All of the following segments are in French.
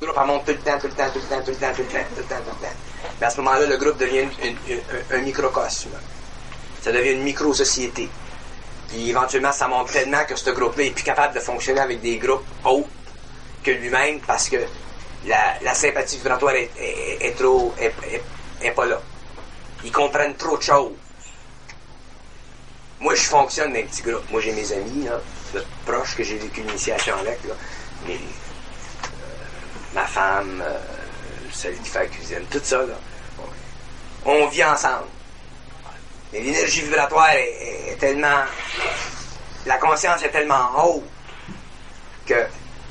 Le groupe remonte tout le temps. Mais à ce moment-là, le groupe devient un microcosme. Ça devient une micro-société. Puis éventuellement, ça monte tellement que ce groupe-là est plus capable de fonctionner avec des groupes autres que lui-même parce que la sympathie vibratoire est pas là. Ils comprennent trop de choses. Moi, je fonctionne dans un petit groupe. Moi, j'ai mes amis, là, proches que j'ai vécu l'initiation avec, là. Ma femme, celle qui fait la cuisine, tout ça, là. On vit ensemble. Mais l'énergie vibratoire est tellement... La conscience est tellement haute que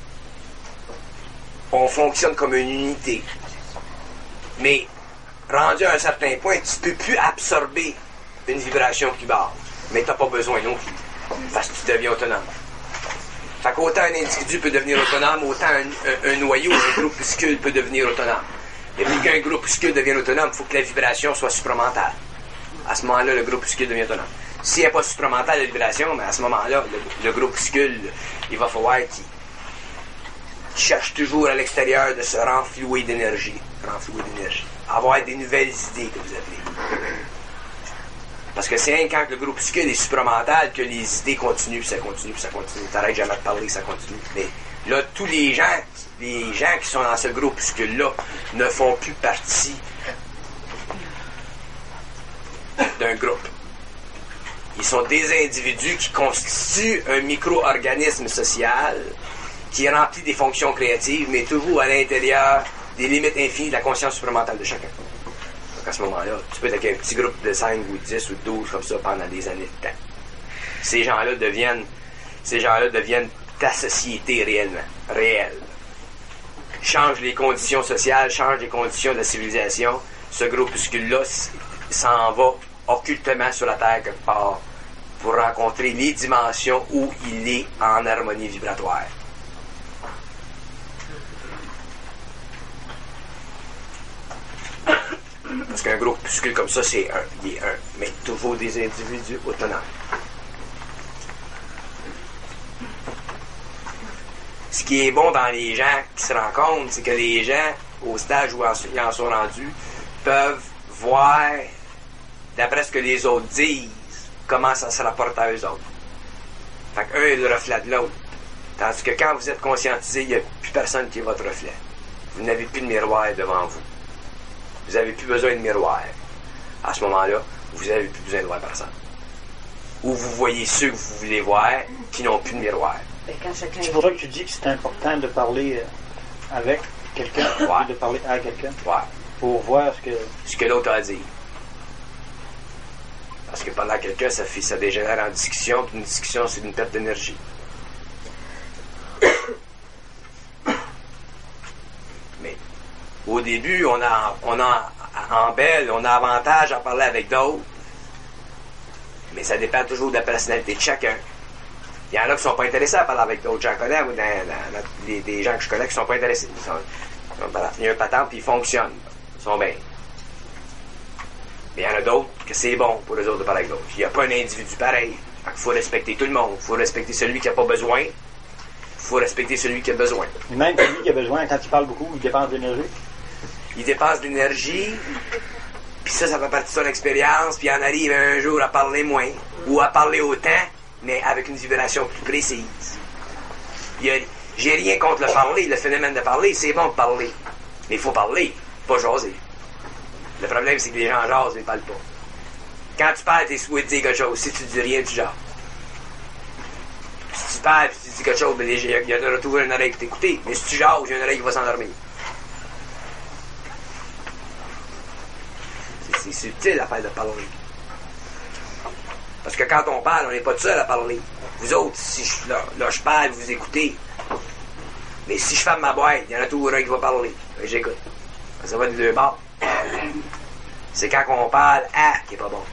on fonctionne comme une unité. Mais, rendu à un certain point, tu ne peux plus absorber une vibration plus basse. Mais tu n'as pas besoin non plus. Parce que tu deviens autonome. Fait qu'autant un individu peut devenir autonome, autant un noyau, un groupuscule peut devenir autonome. Et pour qu'un groupuscule devienne autonome, il faut que la vibration soit supramentale. À ce moment-là, le groupuscule devient autonome. S'il n'y a pas supramentale la vibration, mais à ce moment-là, le groupuscule, il va falloir qu'il cherche toujours à l'extérieur de se renflouer d'énergie. Avoir des nouvelles idées, que vous appelez. Parce que c'est quand le groupuscule est supramental que les idées continuent, puis ça continue. T'arrêtes jamais de parler, ça continue. Mais là, tous les gens qui sont dans ce groupuscule-là ne font plus partie d'un groupe. Ils sont des individus qui constituent un micro-organisme social qui est rempli des fonctions créatives, mais toujours à l'intérieur des limites infinies de la conscience supramentale de chacun. Donc à ce moment-là, tu peux être avec un petit groupe de 5 ou 10 ou 12 comme ça pendant des années de temps. Ces gens-là deviennent ta société réelle. Change les conditions sociales, change les conditions de la civilisation. Ce groupuscule-là s'en va occultement sur la Terre quelque part pour rencontrer les dimensions où il est en harmonie vibratoire. Parce qu'un groupuscule comme ça, il est un, mais toujours des individus autonomes. Ce qui est bon dans les gens qui se rencontrent, c'est que les gens, au stage où ils en sont rendus, peuvent voir, d'après ce que les autres disent, comment ça se rapporte à eux autres. Fait qu'un est le reflet de l'autre. Tandis que quand vous êtes conscientisé, il n'y a plus personne qui est votre reflet. Vous n'avez plus de miroir devant vous. Vous n'avez plus besoin de miroir. À ce moment-là, vous n'avez plus besoin de voir personne. Ou vous voyez ceux que vous voulez voir qui n'ont plus de miroir. C'est pour ça que tu dis que c'est important de parler avec quelqu'un, ouais. De parler à quelqu'un, ouais. Pour voir ce que l'autre a à dire. Parce que parler à quelqu'un, ça dégénère en discussion, puis une discussion, c'est une perte d'énergie. Mais au début, on a en belle, on a avantage à parler avec d'autres, mais ça dépend toujours de la personnalité de chacun. Il y en a qui ne sont pas intéressés à parler avec d'autres. J'en connais, ou des gens que je connais qui ne sont pas intéressés. Il y a un patent, puis ils fonctionnent. Ils sont bien. Mais il y en a d'autres que c'est bon pour eux autres de parler avec d'autres. Il n'y a pas un individu pareil. Il faut respecter tout le monde. Il faut respecter celui qui n'a pas besoin. Il faut respecter celui qui a besoin. Même celui qui a besoin, quand il parle beaucoup, il dépense de l'énergie. Il dépense de l'énergie, puis ça fait partie de son expérience, puis il en arrive un jour à parler moins, ou à parler autant, mais avec une vibration plus précise. J'ai rien contre le parler, le phénomène de parler, c'est bon de parler. Mais il faut parler, pas jaser. Le problème, c'est que les gens jasent, mais ils parlent pas. Quand tu parles, t'es souhaité dire quelque chose. Si tu dis rien, tu jases. Si tu parles et tu dis quelque chose, ben, il y a toujours une oreille pour t'écouter. Mais si tu jases, il y a une oreille qui va s'endormir. C'est subtil l'affaire de parler. Parce que quand on parle, on n'est pas tout seul à parler. Vous autres, si je parle, vous écoutez. Mais si je ferme ma boîte, il y en a toujours un qui va parler. J'écoute. Ça va de deux bords. C'est quand on parle qui est pas bon.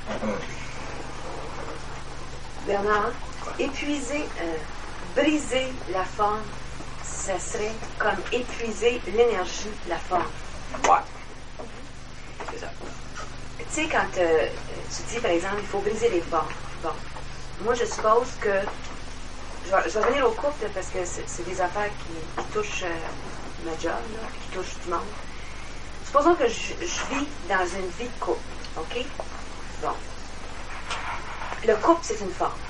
Bernard, épuiser, briser la forme, ça serait comme épuiser l'énergie de la forme. Ouais. C'est ça. Tu sais, quand tu dis, par exemple, il faut briser les formes. Bon. Moi, je suppose que... Je vais revenir au couple parce que c'est des affaires qui touchent ma job, là, qui touche du monde. Supposons que je vis dans une vie de couple, OK? Bon. Le couple, c'est une forme.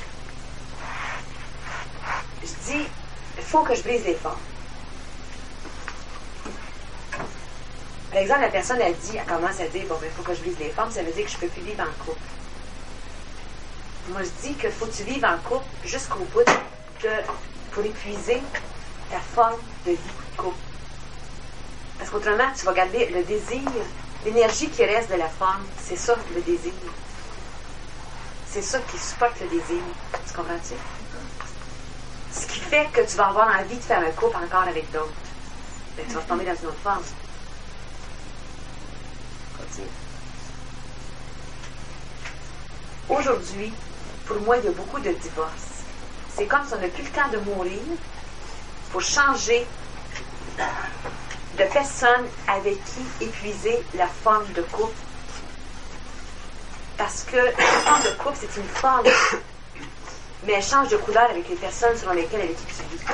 Je dis, il faut que je brise les formes. Par exemple, la personne, elle commence à dire, bon, il faut que je brise les formes, ça veut dire que je ne peux plus vivre en couple. Moi, je dis qu'il faut que tu vives en couple jusqu'au bout pour épuiser ta forme de vie de couple. Parce qu'autrement, tu vas garder le désir, l'énergie qui reste de la forme, c'est ça, le désir. C'est ça qui supporte le désir. Tu comprends-tu? Ce qui fait que tu vas avoir envie de faire un couple encore avec d'autres. Ben, tu vas tomber dans une autre forme. Continue. Aujourd'hui, pour moi, il y a beaucoup de divorces. C'est comme si on n'a plus le temps de mourir pour changer de personne avec qui épuiser la forme de couple. Parce que la forme de couple, c'est une forme, mais elle change de couleur avec les personnes selon lesquelles elle est utilisée.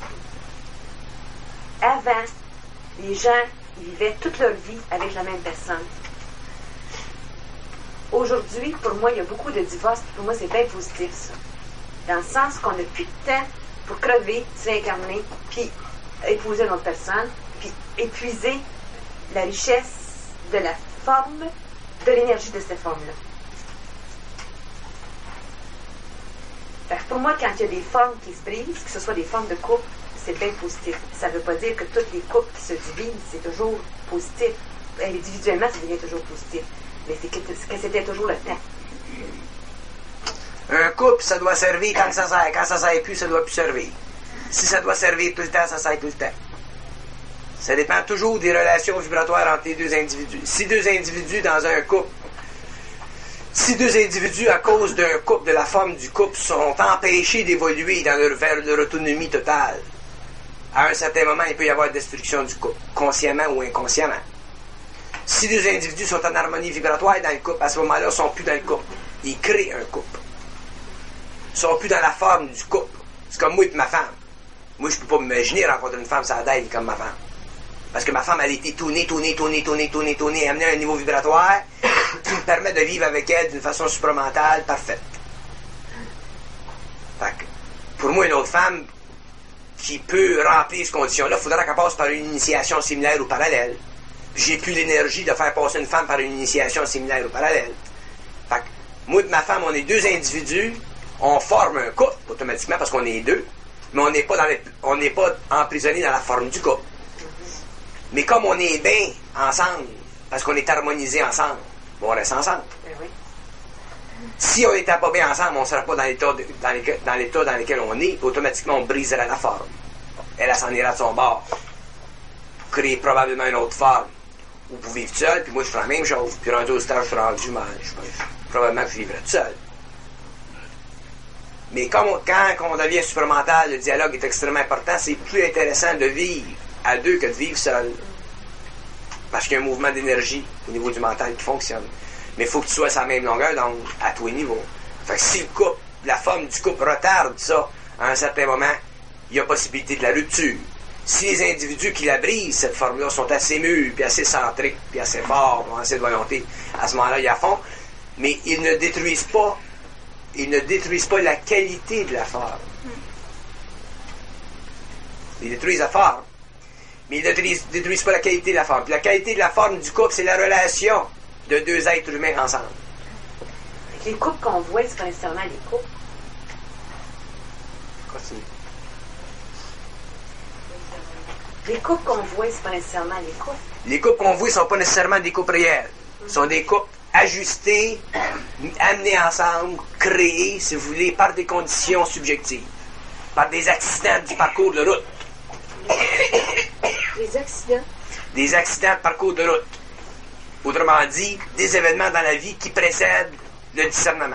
Avant, les gens ils vivaient toute leur vie avec la même personne. Aujourd'hui, pour moi, il y a beaucoup de divorces, pour moi, c'est bien positif, ça. Dans le sens qu'on n'a plus de temps pour crever, se réincarner, puis épouser une autre personne, puis épuiser la richesse de la forme, de l'énergie de cette forme-là. Fait que pour moi, quand il y a des formes qui se brisent, que ce soit des formes de couple, c'est bien positif. Ça ne veut pas dire que toutes les couples qui se divisent, c'est toujours positif. Individuellement, ça devient toujours positif. Mais c'est que c'était toujours le temps. Un couple, ça doit servir quand ça sert. Quand ça sert plus, ça doit plus servir. Si ça doit servir tout le temps, ça sert tout le temps. Ça dépend toujours des relations vibratoires entre les deux individus. Si deux individus dans un couple, à cause d'un couple, de la forme du couple, sont empêchés d'évoluer vers leur autonomie totale, à un certain moment, il peut y avoir destruction du couple, consciemment ou inconsciemment. Si deux individus sont en harmonie vibratoire dans le couple, à ce moment-là, ils ne sont plus dans le couple. Ils créent un couple. Ils ne sont plus dans la forme du couple. C'est comme moi et ma femme. Moi, je ne peux pas m'imaginer rencontrer une femme sans d'aide comme ma femme. Parce que ma femme, elle a été tournée, amenée à un niveau vibratoire qui me permet de vivre avec elle d'une façon supramentale parfaite. Fait que, pour moi, une autre femme qui peut remplir ces conditions-là, il faudra qu'elle passe par une initiation similaire ou parallèle. J'ai plus l'énergie de faire passer une femme par une initiation similaire ou parallèle. Fait que, moi et ma femme, on est deux individus, on forme un couple automatiquement parce qu'on est deux, mais on n'est pas emprisonné dans la forme du couple. Mais comme on est bien ensemble, parce qu'on est harmonisés ensemble, on reste ensemble. Oui. Si on n'était pas bien ensemble, on ne serait pas dans l'état dans lequel on est, automatiquement on briserait la forme. Elle s'en ira de son bord. Pour créer probablement une autre forme. Ou pour vivre seul, puis moi je ferai la même chose. Puis rendu au stade, je ferai probablement que je vivrai tout seul. Mais quand on devient supramental, le dialogue est extrêmement important, c'est plus intéressant de vivre à deux que de vivre seul. Parce qu'il y a un mouvement d'énergie au niveau du mental qui fonctionne. Mais il faut que tu sois sur la même longueur d'onde à tous les niveaux. Fait que si le couple, la forme du couple retarde ça, à un certain moment, il y a possibilité de la rupture. Si les individus qui la brisent, cette forme-là, sont assez mûrs, puis assez centriques, puis assez forts, ont assez de volonté, à ce moment-là, ils la font. Mais ils ne détruisent pas la qualité de la forme. Ils détruisent la forme. Mais ils ne détruisent pas la qualité de la forme. Puis la qualité de la forme du couple, c'est la relation de deux êtres humains ensemble. Les couples qu'on voit, c'est pas nécessairement les couples. Continue. Les couples qu'on voit, c'est pas nécessairement les couples. Les couples qu'on voit ne sont pas nécessairement des couples réels. Ce sont des couples ajustés, amenés ensemble, créés, si vous voulez, par des conditions subjectives. Par des accidents du parcours de route. Les accidents? Des accidents de parcours de route. Autrement dit, des événements dans la vie qui précèdent le discernement.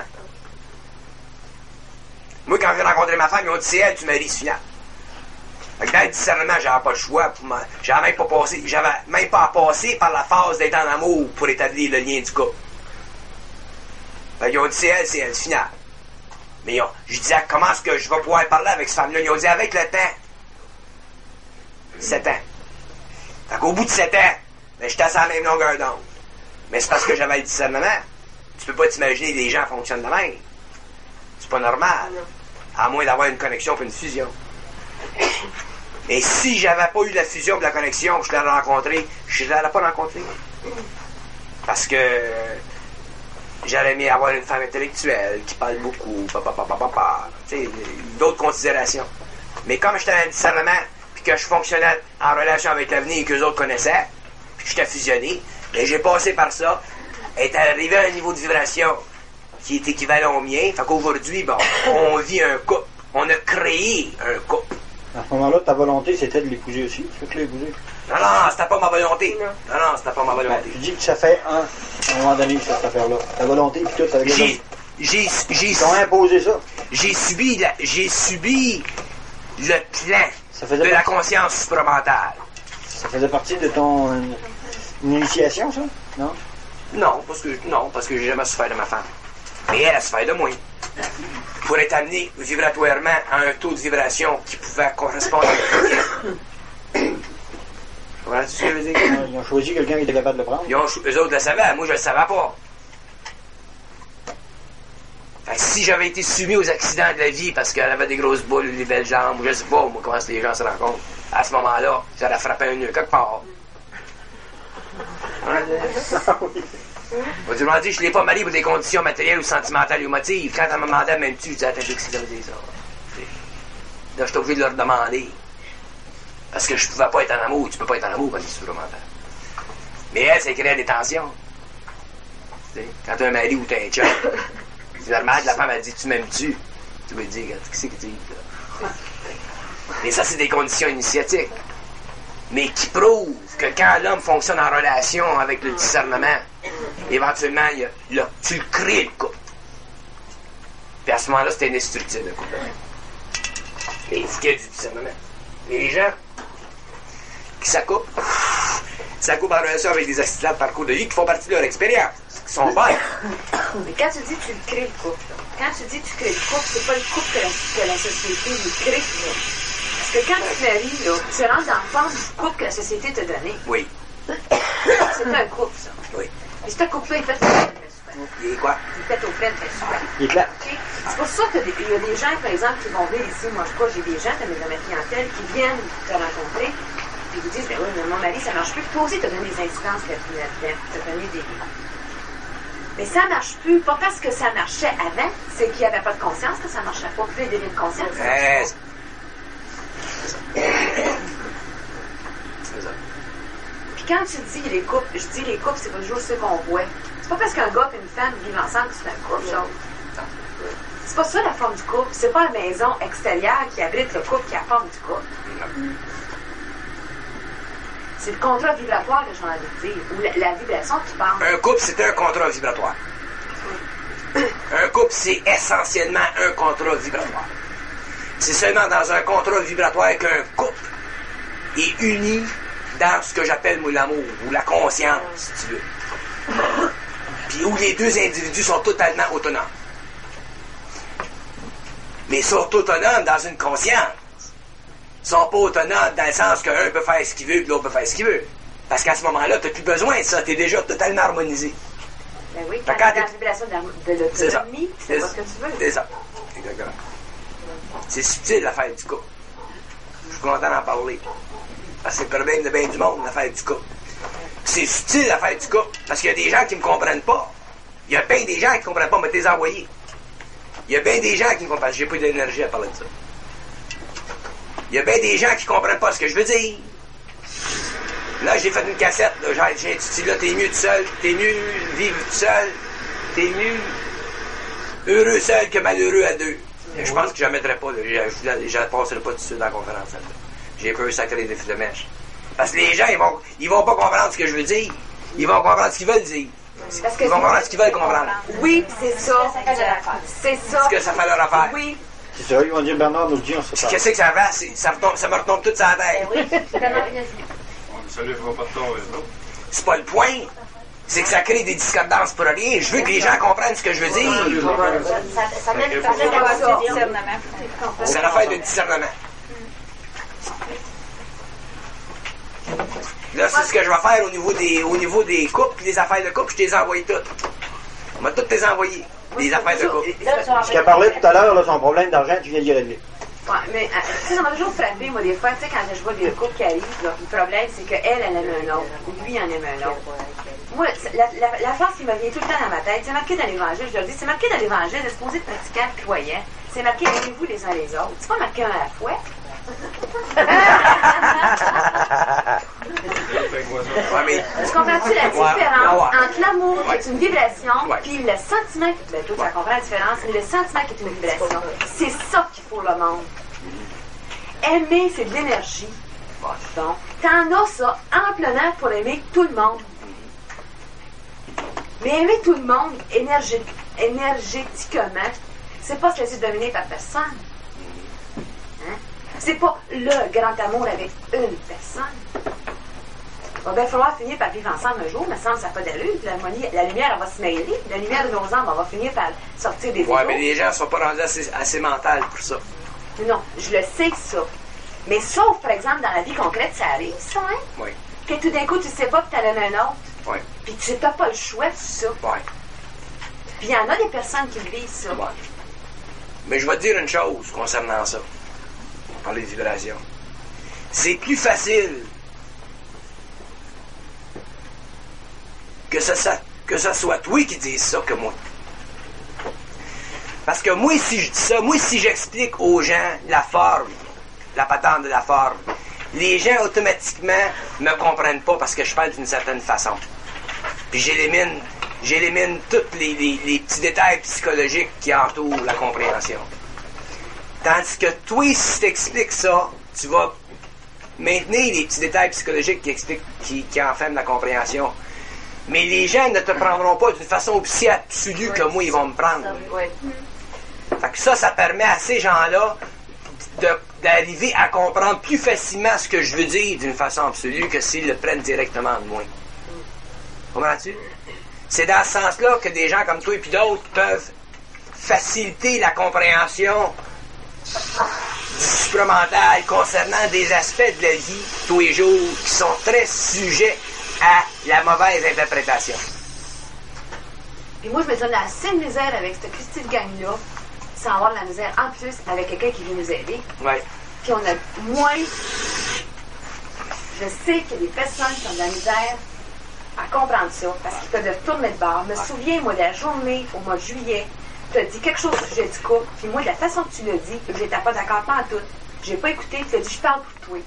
Moi, quand j'ai rencontré ma femme, ils ont dit, c'est elle, tu maries final. Fait que dans le discernement, j'avais pas le choix. J'avais même pas à passer par la phase d'être en amour pour établir le lien du couple. Fait qu'ils ont dit, c'est elle, final. Mais je disais, comment est-ce que je vais pouvoir parler avec cette femme-là? Ils ont dit, avec le temps. 7 ans. Fait qu'au bout de 7 ans, ben, j'étais à la même longueur d'onde. Mais c'est parce que j'avais le discernement. Tu peux pas t'imaginer que les gens fonctionnent de même. C'est pas normal. À moins d'avoir une connexion et une fusion. Et si j'avais pas eu la fusion et la connexion, je l'aurais rencontré, je l'aurais pas rencontré. Parce que j'aurais aimé avoir une femme intellectuelle qui parle beaucoup, d'autres considérations. Mais comme j'étais dans le discernement, puis que je fonctionnais en relation avec l'avenir et qu'eux autres connaissaient, puis que j'étais fusionné, et j'ai passé par ça, est arrivé à un niveau de vibration qui est équivalent au mien. Fait qu'aujourd'hui, bon, on vit un couple. On a créé un couple. À ce moment-là, ta volonté, c'était de l'épouser aussi. Tu veux que l'épouser? Non, c'était pas ma volonté. Non, c'était pas ma volonté. Tu dis que ça fait à un moment donné, cette affaire-là. Ta volonté, puis tout, avec les autres. Ils t'ont imposé ça. J'ai subi le plan de la conscience supramentale. Ça faisait partie de ton initiation, ça? Non? Non, parce que j'ai jamais souffert de ma femme. Mais elle a souffert de moi. Pour être amené vibratoirement à un taux de vibration qui pouvait correspondre à voilà ce que je veux dire. Ils ont choisi quelqu'un qui était capable de le prendre. Eux autres le savaient, moi je le savais pas. Fait que si j'avais été soumis aux accidents de la vie parce qu'elle avait des grosses boules, des belles jambes, je sais pas, moi, comment les gens se rencontrent, à ce moment-là, j'aurais frappé un nœud quelque part. Autrement dit, je ne l'ai pas marié pour des conditions matérielles ou sentimentales ou motives. Quand elle m'a demandé à même tu, je disais, attends, qu'est-ce que ça veut dire ça? Là, j'étais obligé de leur demander. Parce que je ne pouvais pas être en amour. Tu ne peux pas être en amour quand tu es supplémentaire. Mais elle, ça crée des tensions. Quand tu as un mari ou tu as un chum, c'est normal que la femme, elle dit, tu m'aimes-tu? Tu veux dire, qu'est-ce que tu dis? Mais ça, c'est des conditions initiatiques. Mais qui prouvent que quand l'homme fonctionne en relation avec le discernement, éventuellement, tu le crées, le couple. Puis à ce moment-là, c'était indestructible, le couple. Mais il faut qu'il y ait du discernement. Mais les gens qui s'accoupent en relation avec des accidents de parcours de vie qui font partie de leur expérience, qui sont bêtes. Mais quand tu dis que tu crées le couple, quand tu dis que tu crées le couple, c'est pas le couple que la société lui crée. Parce que quand tu te maries, là, tu rentres dans la forme du couple que la société t'a donné. Oui. C'est un couple, ça. Oui. Et ce couple-là, il fait super. Il est quoi? Il fait au fait, il fait super. Il est là. Okay? C'est pour ça qu'il y a des gens, par exemple, qui vont venir ici. Moi, je crois, j'ai des gens dans ma clientèle qui viennent te rencontrer et vous disent, ben oui, mais mon mari, ça marche plus. Puis toi aussi, tu as donné des incidences là-dedans. Tu as donné des... Mais ça marche plus, pas parce que ça marchait avant, c'est qu'il n'y avait pas de conscience que ça marchait pas. Plus il y a de conscience. C'est ça. Puis quand tu dis les couples, je dis les couples, c'est pas toujours ceux qu'on voit. C'est pas parce qu'un gars et une femme vivent ensemble que c'est un couple, genre. C'est pas ça la forme du couple. C'est pas la maison extérieure qui abrite le couple qui a la forme du couple. C'est le contrat vibratoire que j'ai envie de dire, ou la vibration qui parle. Un couple, c'est un contrat vibratoire. Un couple, c'est essentiellement un contrat vibratoire. C'est seulement dans un contrat vibratoire qu'un couple est uni dans ce que j'appelle, moi, l'amour, ou la conscience, si tu veux. Puis où les deux individus sont totalement autonomes. Mais ils sont autonomes dans une conscience. Ils sont pas autonomes dans le sens qu'un peut faire ce qu'il veut et l'autre peut faire ce qu'il veut. Parce qu'à ce moment-là, tu n'as plus besoin de ça. Tu es déjà totalement harmonisé. Ben oui, quand tu es dans la vibration de l'autonomie, c'est pas ce que tu veux. C'est ça. Exactement. C'est subtil, l'affaire du couple. Je suis content d'en parler. Parce que c'est le problème de bien du monde, l'affaire du couple. C'est subtil, l'affaire du couple. Parce qu'il y a des gens qui ne me comprennent pas. Il y a bien des gens qui ne comprennent pas, mais t'es envoyé. Il y a bien des gens qui ne comprennent pas. J'ai pas d'énergie à parler de ça. Il y a bien des gens qui ne comprennent pas ce que je veux dire. Là, j'ai fait une cassette. J'ai intitulé là, t'es mieux tout seul, t'es mieux vivre tout seul, t'es mieux heureux seul que malheureux à deux. Je pense que je ne mettrai pas, je ne passerai pas tout de suite dans la conférence. Là. J'ai peur de sacrer des fils de mèche. Parce que les gens, ils vont pas comprendre ce que je veux dire. Ils vont comprendre ce qu'ils veulent dire. Ils vont comprendre ce qu'ils veulent comprendre. Oui, c'est ça. C'est ça. Ce que ça fait leur affaire. Oui. C'est ça, ils vont dire Bernard nous dit, on se parle. Qu'est-ce que ça fait? Ça me retombe tout sur la tête. Oui, Ça ne lèvera pas de ton réseau. C'est pas le point. C'est que ça crée des discordances pour rien. Je veux que les gens comprennent ce que je veux dire. Ça mène par le discernement. C'est l'affaire de discernement. Là, c'est ce que je vais faire au niveau des couples, puis des affaires de couple, je t'ai envoyé toutes. On m'a toutes les envoyées, des affaires de couple. Ce qu'elle parlait tout à l'heure, là, son problème d'argent, tu viens d'y régler. Ouais, mais tu sais, ça m'a toujours frappé, moi, des fois, tu sais, quand je vois des couples qui arrivent, là, le problème, c'est qu'elle aime un autre, ou lui, en aime un autre. Moi, la phrase qui me vient tout le temps dans ma tête, c'est marqué dans l'Évangile, je leur dis, c'est marqué dans l'Évangile, de supposé de pratiquants croyants, c'est marqué, aimez-vous les uns les autres. C'est pas marqué un à la fois. Ouais, mais... Tu comprends-tu la différence ouais. entre l'amour, qui est une vibration, Ouais. puis le sentiment, ben, toi, tu comprends la différence, mais le sentiment qui est une vibration. C'est ça qu'il faut le monde. Aimer, c'est de l'énergie. Bon, t'en as ça amplement pour aimer tout le monde. Mais aimer tout le monde énergétiquement, c'est pas se laisser dominer par personne. Hein? C'est pas le grand amour avec une personne. Il va bien falloir finir par vivre ensemble un jour, mais ça n'a pas d'allure. La lumière, elle va se mêler. La lumière de nos âmes, elle va finir par sortir des égaux. Ouais, mais les gens sont pas rendus assez mentales pour ça. Non, je le sais, ça. Mais sauf, par exemple, dans la vie concrète, ça arrive, ça, hein? Oui. Que tout d'un coup, tu sais pas que tu en aimes un autre. Oui. Puis tu n'as pas le choix de ça. Oui. Puis il y en a des personnes qui vivent ça. Ouais. Mais je vais te dire une chose concernant ça. Par les vibrations. C'est plus facile que ça soit toi qui dises ça que moi. Parce que moi, si je dis ça, moi, si j'explique aux gens la forme, la patente de la forme, les gens automatiquement me comprennent pas parce que je parle d'une certaine façon. Puis j'élimine tous les petits détails psychologiques qui entourent la compréhension. Tandis que toi, si tu expliques ça, tu vas maintenir les petits détails psychologiques qui enferment la compréhension. Mais les gens ne te prendront pas d'une façon aussi absolue que moi, ils vont me prendre. Fait que ça permet à ces gens-là d'arriver à comprendre plus facilement ce que je veux dire d'une façon absolue que s'ils le prennent directement de moi. Comprends-tu? C'est dans ce sens-là que des gens comme toi et puis d'autres peuvent faciliter la compréhension du supramental concernant des aspects de la vie tous les jours qui sont très sujets à la mauvaise interprétation. Puis moi, je me donne assez de misère avec cette petite gang-là, sans avoir de la misère en plus avec quelqu'un qui veut nous aider. Ouais. Puis on a moins... Je sais qu'il y a des personnes qui ont de la misère à comprendre ça, parce qu'ils peuvent retourner de bord. Je me souviens, moi, de la journée au mois de juillet, tu as dit quelque chose au sujet du couple, puis moi, de la façon que tu l'as dit, je n'étais pas d'accord, pas en tout. J'ai pas écouté, tu as dit, je parle pour toi.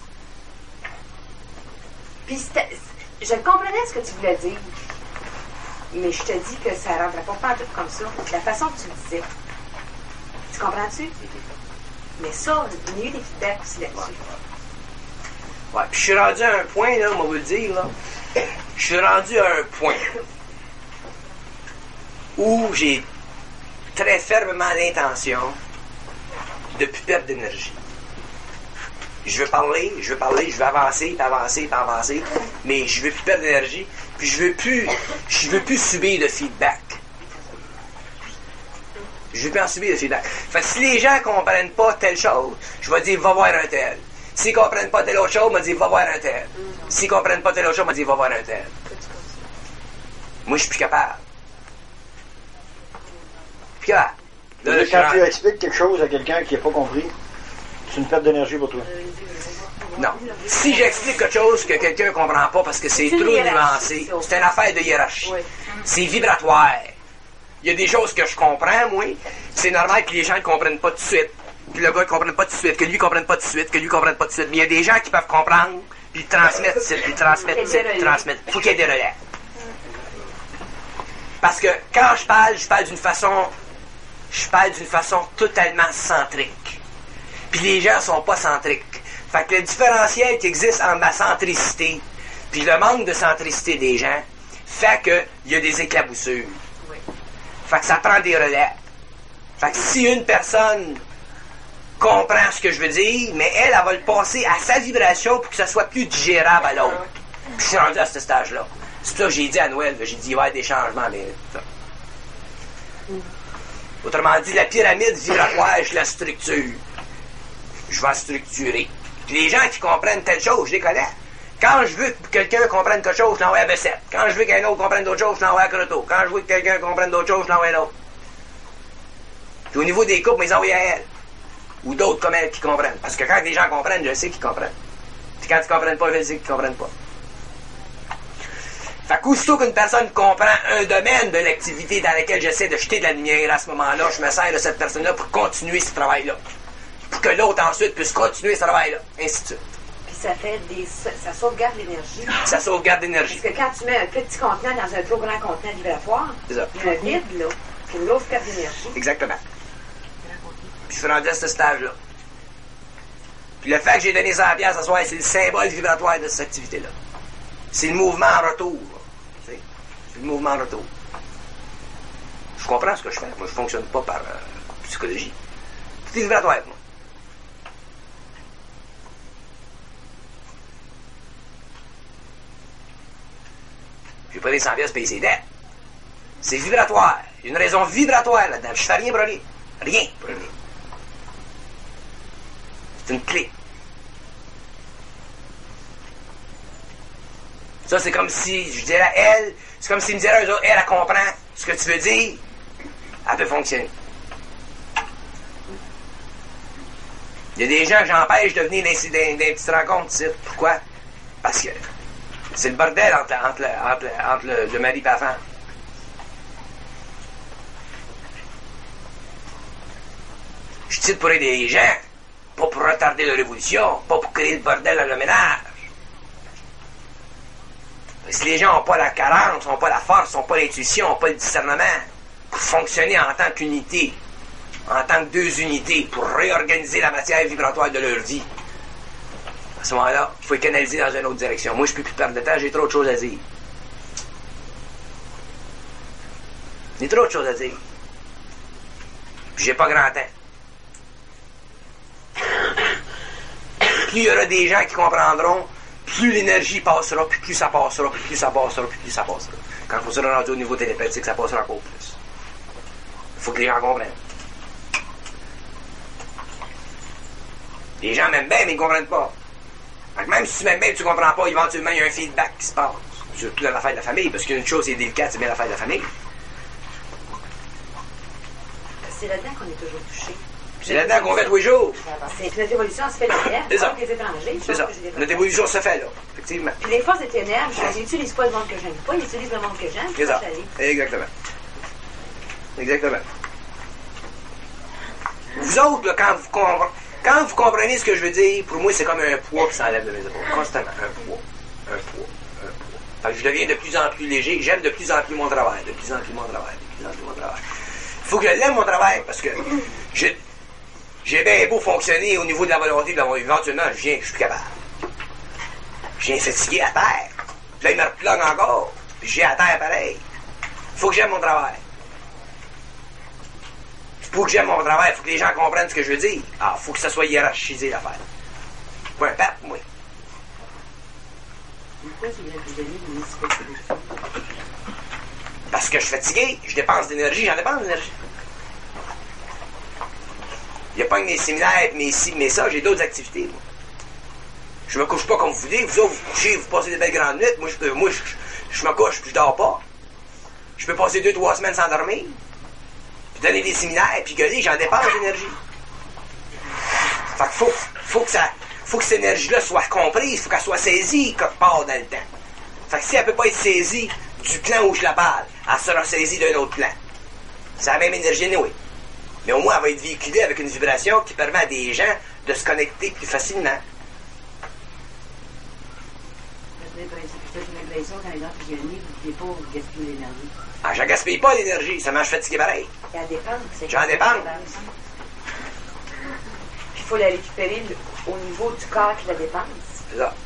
Puis je comprenais ce que tu voulais dire, mais je te dis que ça ne rendrait pas en tout comme ça, de la façon que tu le disais. Tu comprends-tu? Mais ça, il y a eu des feedbacks aussi là-dessus. Ouais, puis je suis rendu à un point, là, on va vous le dire, là. Je suis rendu à un point où j'ai très fermement l'intention de ne plus perdre d'énergie. Je veux parler, je veux avancer, mais je veux plus perdre d'énergie, puis je veux plus subir de feedback. Je veux plus en subir de feedback. Fait que si les gens comprennent pas telle chose, je vais dire, va voir un tel. S'ils comprennent pas telle autre chose, je vais dire, va voir un tel. S'ils comprennent pas telle autre chose, je vais dire, va voir un tel. Moi, je suis plus capable. Plus capable. Là, Quand tu expliques quelque chose à quelqu'un qui n'a pas compris, c'est une perte d'énergie pour toi. Non. Si j'explique quelque chose que quelqu'un ne comprend pas parce que c'est trop nuancé, c'est une affaire de hiérarchie. Oui. C'est vibratoire. Il y a des choses que je comprends, moi. C'est normal que les gens ne comprennent pas tout de suite. Puis le gars ne comprenne pas tout de suite, que lui ne comprenne pas tout de suite, que lui ne comprenne pas tout de suite. Mais il y a des gens qui peuvent comprendre, puis ils transmettent, puis ils transmettent. Il faut qu'il y ait des relais. Parce que quand je parle d'une façon totalement centrique. Puis les gens sont pas centriques. Fait que le différentiel qui existe entre ma centricité puis le manque de centricité des gens fait qu'il y a des éclaboussures. Oui. Fait que ça prend des relais. Fait que si une personne comprend ce que je veux dire, mais elle va le passer à sa vibration pour que ça soit plus digérable à l'autre. Puis je suis rendu à ce stage-là. C'est pour ça que j'ai dit à Noël, j'ai dit, il va y avoir des changements, mais... Autrement dit, la pyramide vibratoire, je la structure. Je vais la structurer. Puis les gens qui comprennent telle chose, je les connais. Quand je veux que quelqu'un comprenne quelque chose, je l'envoie à Bessette. Quand je veux qu'un autre comprenne d'autres choses, je l'envoie à Croteau. Quand je veux que quelqu'un comprenne d'autres choses, je l'envoie à l'autre. Puis au niveau des couples, je les envoie à elle. Ou d'autres comme elle qui comprennent. Parce que quand les gens comprennent, je sais qu'ils comprennent. Puis quand ils comprennent pas, je sais qu'ils comprennent pas. Fait qu'aussitôt qu'une personne comprend un domaine de l'activité dans lequel j'essaie de jeter de la lumière, à ce moment-là, je me sers de cette personne-là pour continuer ce travail-là. Pour que l'autre ensuite puisse continuer ce travail-là. Ainsi de suite. Puis ça sauvegarde l'énergie. Ça sauvegarde l'énergie. Parce que quand tu mets un petit contenant dans un trop grand contenant vibratoire, il y a un vide, là. Pour l'autre perte d'énergie. Exactement. Puis je suis rendu à ce stage-là. Puis le fait que j'ai donné 100$ ce soir, c'est le symbole vibratoire de cette activité-là. C'est le mouvement en retour. C'est le mouvement en retour. Je comprends ce que je fais. Moi, je ne fonctionne pas par psychologie. C'est vibratoire, moi. J'ai pas des 100$ payer ses dettes. C'est vibratoire. Il y a une raison vibratoire là-dedans. Je fais rien pour rien. Rien pour rien. C'est une clé. Ça, c'est comme si, je dirais à elle, c'est comme s'il me dirait, elle comprend ce que tu veux dire, elle peut fonctionner. Il y a des gens que j'empêche de venir dans des petites rencontres, tu sais. Pourquoi? Parce que c'est le bordel entre le mari et la femme. Je cite pour aider les gens, pas pour retarder la révolution, pas pour créer le bordel dans le ménage. Si les gens n'ont pas la carence, n'ont pas la force, n'ont pas l'intuition, n'ont pas le discernement pour fonctionner en tant qu'unité, en tant que deux unités, pour réorganiser la matière vibratoire de leur vie, à ce moment-là, il faut les canaliser dans une autre direction. Moi, je ne peux plus perdre de temps, j'ai trop de choses à dire. J'ai trop de choses à dire. Puis j'ai pas grand temps. Plus il y aura des gens qui comprendront, plus l'énergie passera, puis plus ça passera, puis plus ça passera, puis plus ça passera. Quand on sera rendu au niveau télépathique, ça passera encore plus. Il faut que les gens comprennent. Les gens m'aiment bien, mais ils ne comprennent pas. Donc même si tu m'aimes bien et tu ne comprends pas, éventuellement, il y a un feedback qui se passe. Surtout dans l'affaire de la famille, parce qu'une chose qui est délicate, c'est bien l'affaire de la famille. C'est là-dedans qu'on est toujours touché. C'est là-dedans qu'on fait tous les jours. C'est notre évolution se fait là-dedans, avec les étrangers. C'est ça. Notre évolution se fait là, effectivement. Puis les forces des ténèbres, je n'utilise pas le monde que j'aime pas, ils utilisent le monde que j'aime. C'est ça. Exactement. Exactement. Vous autres, là, quand vous comprenez ce que je veux dire, pour moi, c'est comme un poids qui s'enlève de mes épaules. Constamment. Un poids. Fait que je deviens de plus en plus léger. J'aime de plus en plus mon travail. Il faut que je l'aime, mon travail, parce que j'ai bien beau fonctionner au niveau de la volonté, éventuellement, je suis plus capable. Je viens fatigué à terre. Puis là, il me replogue encore. Puis j'ai à terre pareil. Il faut que j'aime mon travail. Pour que j'aime mon travail, il faut que les gens comprennent ce que je veux dire. Ah, il faut que ça soit hiérarchisé, l'affaire. Pas un pape, moi. Pourquoi tu voudrais plus donner de municipalité? Parce que je suis fatigué, je dépense d'énergie, j'en dépense d'énergie. Il n'y a pas que mes séminaires, mes ci, mes ça, j'ai d'autres activités, moi. Je me couche pas comme vous dites, vous autres, vous couchez, vous passez des belles grandes nuits, moi, je me couche puis je dors pas. Je peux passer 2-3 semaines sans dormir. Puis donner des séminaires, puis gueuler, j'en dépense d'énergie. Fait que faut que cette énergie-là soit comprise, faut qu'elle soit saisie quelque part dans le temps. Fait que si elle peut pas être saisie du plan où je la parle, elle sera saisie d'un autre plan. C'est la même énergie, oui. Mais au moins, elle va être véhiculée avec une vibration qui permet à des gens de se connecter plus facilement. C'est une impression quand les gens fusionnent, vous ne pouvez pas gaspiller l'énergie. Ah, je gaspille pas l'énergie, ça marche fatigué pareil. Et elle dépense. J'en dépense. Il faut la récupérer au niveau du corps qui la dépense. C'est ça.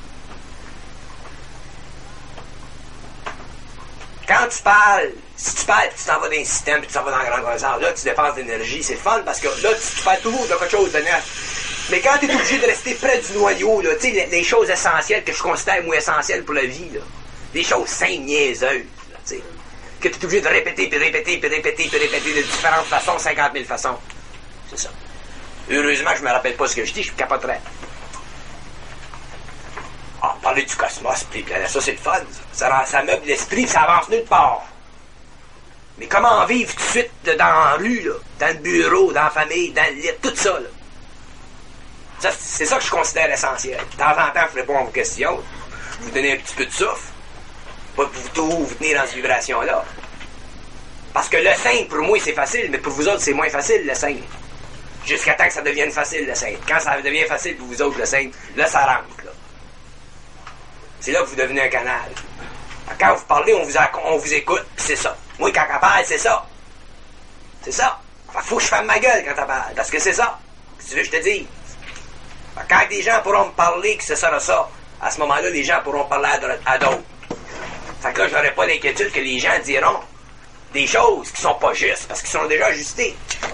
Quand tu parles, si tu parles, puis tu t'en vas dans un système, puis tu t'en vas dans la grande connaissance, là, tu dépenses d'énergie, c'est le fun, parce que là, tu parles toujours de quelque chose de neuf. Mais quand tu es obligé de rester près du noyau, là, tu sais, les choses essentielles que je considère, moi, essentielles pour la vie, là, des choses simples, niaiseuses, là, tu sais, que tu es obligé de répéter, puis répéter, puis répéter, puis répéter de différentes façons, 50 000 façons. C'est ça. Heureusement, je me rappelle pas ce que je dis, je capoterais. Ah, par parler du cosmos, puis ça c'est le fun. Ça meuble l'esprit, puis ça avance nulle part. Mais comment vivre tout de suite dans la rue, là, dans le bureau, dans la famille, dans le lit, tout ça, là. Ça, c'est ça que je considère essentiel. De temps en temps, je réponds à vos questions, vous donnez un petit peu de souffle, pas pour vous tenir dans cette vibration-là. Parce que le simple, pour moi, c'est facile, mais pour vous autres, c'est moins facile, le simple. Jusqu'à temps que ça devienne facile, le simple. Quand ça devient facile pour vous autres, le simple, là, ça rentre, là. C'est là que vous devenez un canal. Quand vous parlez, on vous écoute, pis c'est ça. Moi, quand elle parle, c'est ça. C'est ça. Faut que je ferme ma gueule quand elle parle, parce que c'est ça. Qu'est-ce que tu veux que je te dise? Quand des gens pourront me parler que c'est ça, là, ça, à ce moment-là, les gens pourront parler à d'autres. Fait que là, j'aurais pas d'inquiétude que les gens diront des choses qui sont pas justes, parce qu'ils sont déjà ajustés.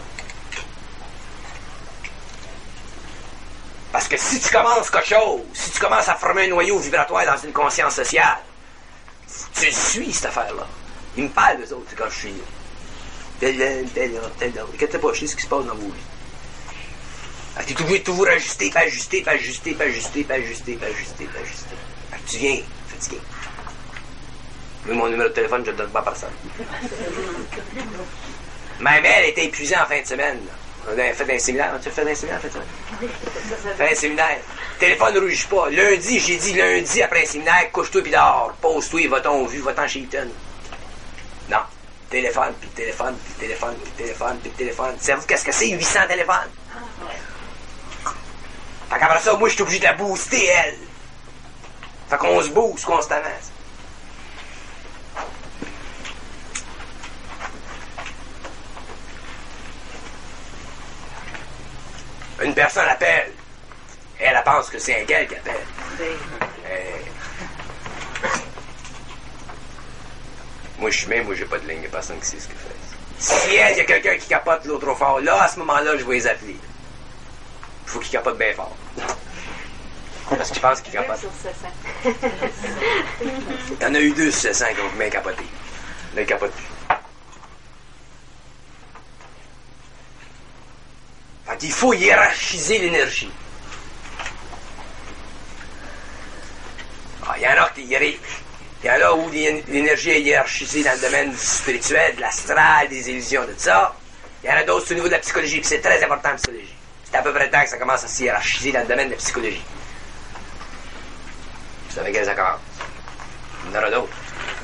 Parce que si tu commences quelque chose, si tu commences à former un noyau vibratoire dans une conscience sociale, tu le suis, cette affaire-là. Ils me parlent, eux autres, quand je suis tel là. Inquiète pas, je sais ce qui se passe dans vos vies. Tu es obligé de toujours ajuster, puis ajuster, puis ajuster, puis ajuster, puis ajuster, puis ajuster, puis ajuster. Fait que tu viens fatigué. Mais mon numéro de téléphone, je ne le donne pas à personne. Même elle était épuisée en fin de semaine. Là. On a fait un séminaire. Tu as fait un séminaire en fin de semaine? Fait un séminaire. Téléphone ne rougit pas. Lundi, j'ai dit lundi après un séminaire, couche-toi puis dors. Pose-toi et va-t'en au vu, va-t'en chez Eaton. Non. Téléphone, puis téléphone, puis téléphone, puis téléphone, puis téléphone. Savez-vous qu'est-ce que c'est, 800 téléphones? Fait qu'après ça, moi, je suis obligé de la booster, elle. Fait qu'on se booste constamment. Une personne appelle. Elle pense que c'est un gars qui appelle. Moi, je suis même, moi, j'ai pas de ligne. Il y a personne qui sait ce qu'il fait. Si elle, il y a quelqu'un qui capote l'autre trop fort, là, à ce moment-là, je vais les appeler. Il faut qu'il capote bien fort. Parce que je pense qu'il capote. Il y en a eu 2 sur 5 qui ont bien capoté. Là, il capote plus. Fait qu'il faut hiérarchiser l'énergie. Il y en a qui il y en a où l'énergie est hiérarchisée dans le domaine spirituel, de l'astral, des illusions, de tout ça. Il y en a d'autres au niveau de la psychologie, puis c'est très important la psychologie. C'est à peu près le temps que ça commence à se hiérarchiser dans le domaine de la psychologie. Vous savez quels accords? Il y en aura d'autres.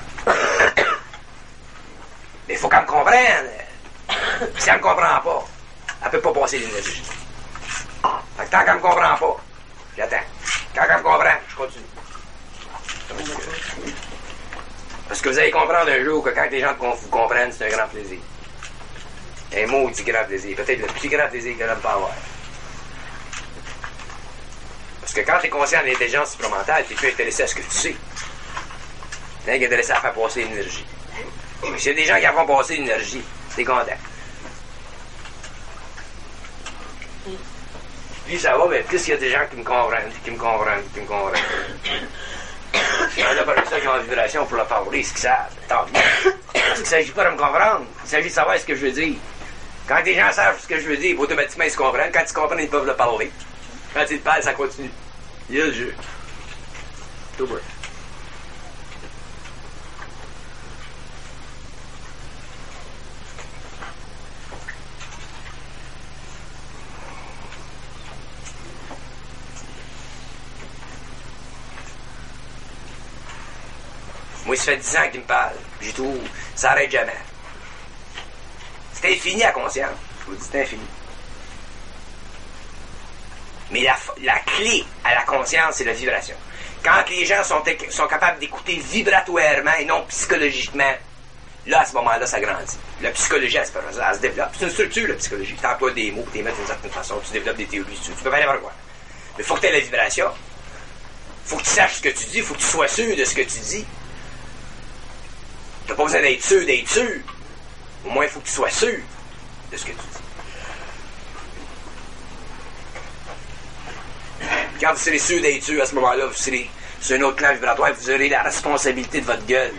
Mais il faut qu'elle me comprenne. Si elle ne me comprend pas, elle ne peut pas passer l'énergie. Fait que tant qu'elle ne me comprend pas, j'attends. Quand elle me comprend, je continue. Parce que vous allez comprendre un jour que quand les gens vous comprennent, c'est un grand plaisir. Un maudit grand plaisir. Peut-être le plus grand plaisir que l'homme peut avoir. Parce que quand tu es conscient de l'intelligence supramentale, tu es plus intéressé à ce que tu sais. Tu es intéressé à faire passer l'énergie. Mais s'il y a des gens qui font passer l'énergie, t'es content. Puis ça va, mais plus il y a des gens qui me comprennent. Il y en a pas ça qui ont en vibration pour leur parler, ce qu'ils savent. Tant mieux. Parce qu'il ne s'agit pas de me comprendre. Il s'agit de savoir ce que je veux dire. Quand les gens savent ce que je veux dire, automatiquement ils se comprennent. Quand ils se comprennent, ils peuvent le parler. Quand ils le parlent, ça continue. Il y a le jeu. Tout bon. Moi, ça fait 10 ans qu'il me parle. J'ai tout. Ça n'arrête jamais. C'est infini la conscience. Je vous dis, c'est infini. Mais la clé à la conscience, c'est la vibration. Quand les gens sont capables d'écouter vibratoirement et non psychologiquement, là, à ce moment-là, ça grandit. La psychologie, elle se développe. C'est une structure, la psychologie. Tu emploies des mots, tu les mets d'une certaine façon, tu développes des théories dessus. Tu peux pas n'importe quoi. Mais il faut que tu aies la vibration. Il faut que tu saches ce que tu dis. Il faut que tu sois sûr de ce que tu dis. Tu n'as pas besoin d'être sûr. Au moins, il faut que tu sois sûr de ce que tu dis. Quand vous serez sûr d'être sûr, à ce moment-là, vous serez sur un autre plan vibratoire, vous aurez la responsabilité de votre gueule.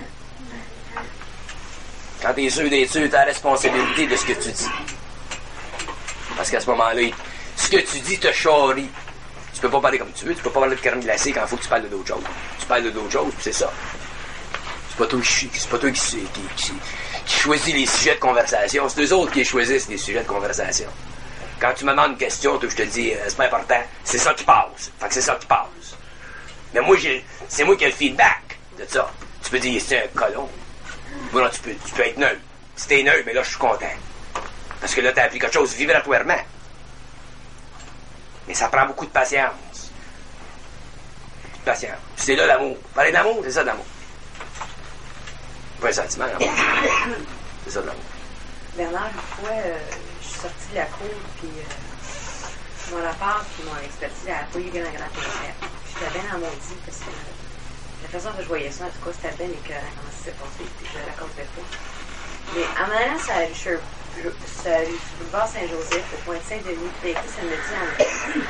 Quand tu es sûr d'être sûr, tu as la responsabilité de ce que tu dis. Parce qu'à ce moment-là, ce que tu dis te charrie. Tu peux pas parler comme tu veux, tu peux pas parler de crème glacée quand il faut que tu parles d'autres choses. Tu parles d'autres choses, puis c'est ça. C'est pas toi qui choisis les sujets de conversation, c'est eux autres qui choisissent les sujets de conversation. Quand tu me demandes une question, je te dis, c'est pas important, c'est ça qui passe. Fait que c'est ça qui passe. Mais moi, c'est moi qui ai le feedback de ça. Tu peux dire, c'est un colon. Bon, non, tu peux être neutre. Si t'es neutre, mais là, je suis content. Parce que là, t'as appris quelque chose vibratoirement. Mais ça prend beaucoup de patience. Patience. C'est là l'amour. Parler d'amour, c'est ça l'amour. Pas un sentiment, l'amour. C'est ça l'amour. Bernard, une fois, je suis sortie de la cour, puis mon appart, puis mon expertise a appuyé bien la grande télé. J'étais bien en maudit, parce que la façon que je voyais ça, en tout cas, c'était bien écœurant comment ça s'est passé, puis je ne le racontais pas. Mais en m'en allant sur la rue boulevard Saint-Joseph, au point de Saint-Denis, puis ça me dit en anglais.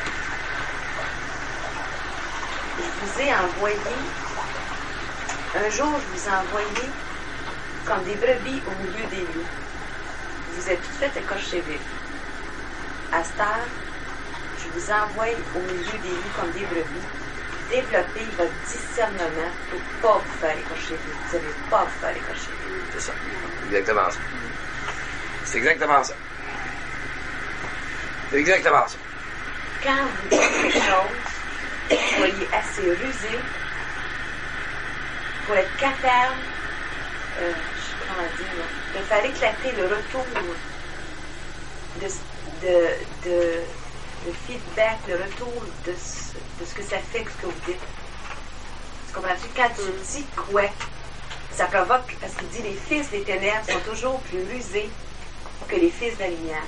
Je vous ai envoyé, un jour, je vous ai envoyé comme des brebis au milieu des loups. Vous êtes tout fait écorché-vif. À cette heure, je vous envoie au milieu des loups comme des brebis. Développez votre discernement pour ne pas vous faire écorcher-vif. Vous n'allez pas vous faire écorcher-vif. C'est ça. Exactement ça. C'est exactement ça. C'est exactement ça. Quand vous dites quelque chose, soyez assez rusé pour être capable, comment dire, de faire éclater le retour de feedback, le retour de ce que ça fait, ce que vous dites. Tu comprends-tu? Quand tu dis quoi, ça provoque, parce qu'il dit les fils des ténèbres sont toujours plus rusés que les fils de la lumière.